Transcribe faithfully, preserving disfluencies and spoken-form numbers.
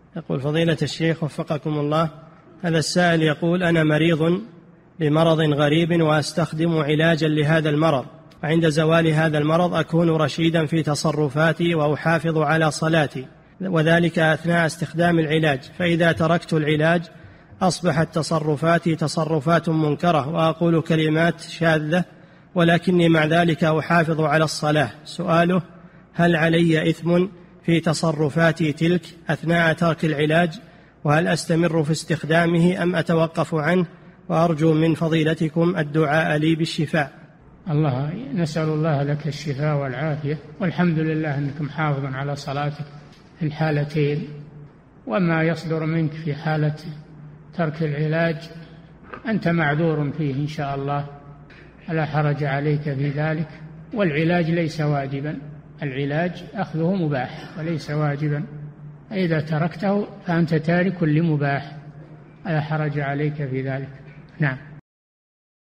يقول: فضيلة الشيخ وفقكم الله، هذا السائل يقول: أنا مريض بمرض غريب وأستخدم علاجا لهذا المرض، وعند زوال هذا المرض أكون رشيدا في تصرفاتي وأحافظ على صلاتي، وذلك أثناء استخدام العلاج، فإذا تركت العلاج أصبحت تصرفاتي تصرفات منكرة وأقول كلمات شاذة، ولكني مع ذلك أحافظ على الصلاة. سؤاله: هل علي إثم في تصرفاتي تلك أثناء ترك العلاج؟ وهل أستمر في استخدامه أم أتوقف عنه؟ وأرجو من فضيلتكم الدعاء لي بالشفاء. الله نسأل الله لك الشفاء والعافية، والحمد لله أنك محافظ على صلاتك في الحالتين. وما يصدر منك في حالة ترك العلاج أنت معذور فيه إن شاء الله، لا حرج عليك في ذلك. والعلاج ليس واجبا، العلاج أخذه مباح وليس واجبا، إذا تركته فأنت تارك لمباح، لا حرج عليك في ذلك. نعم.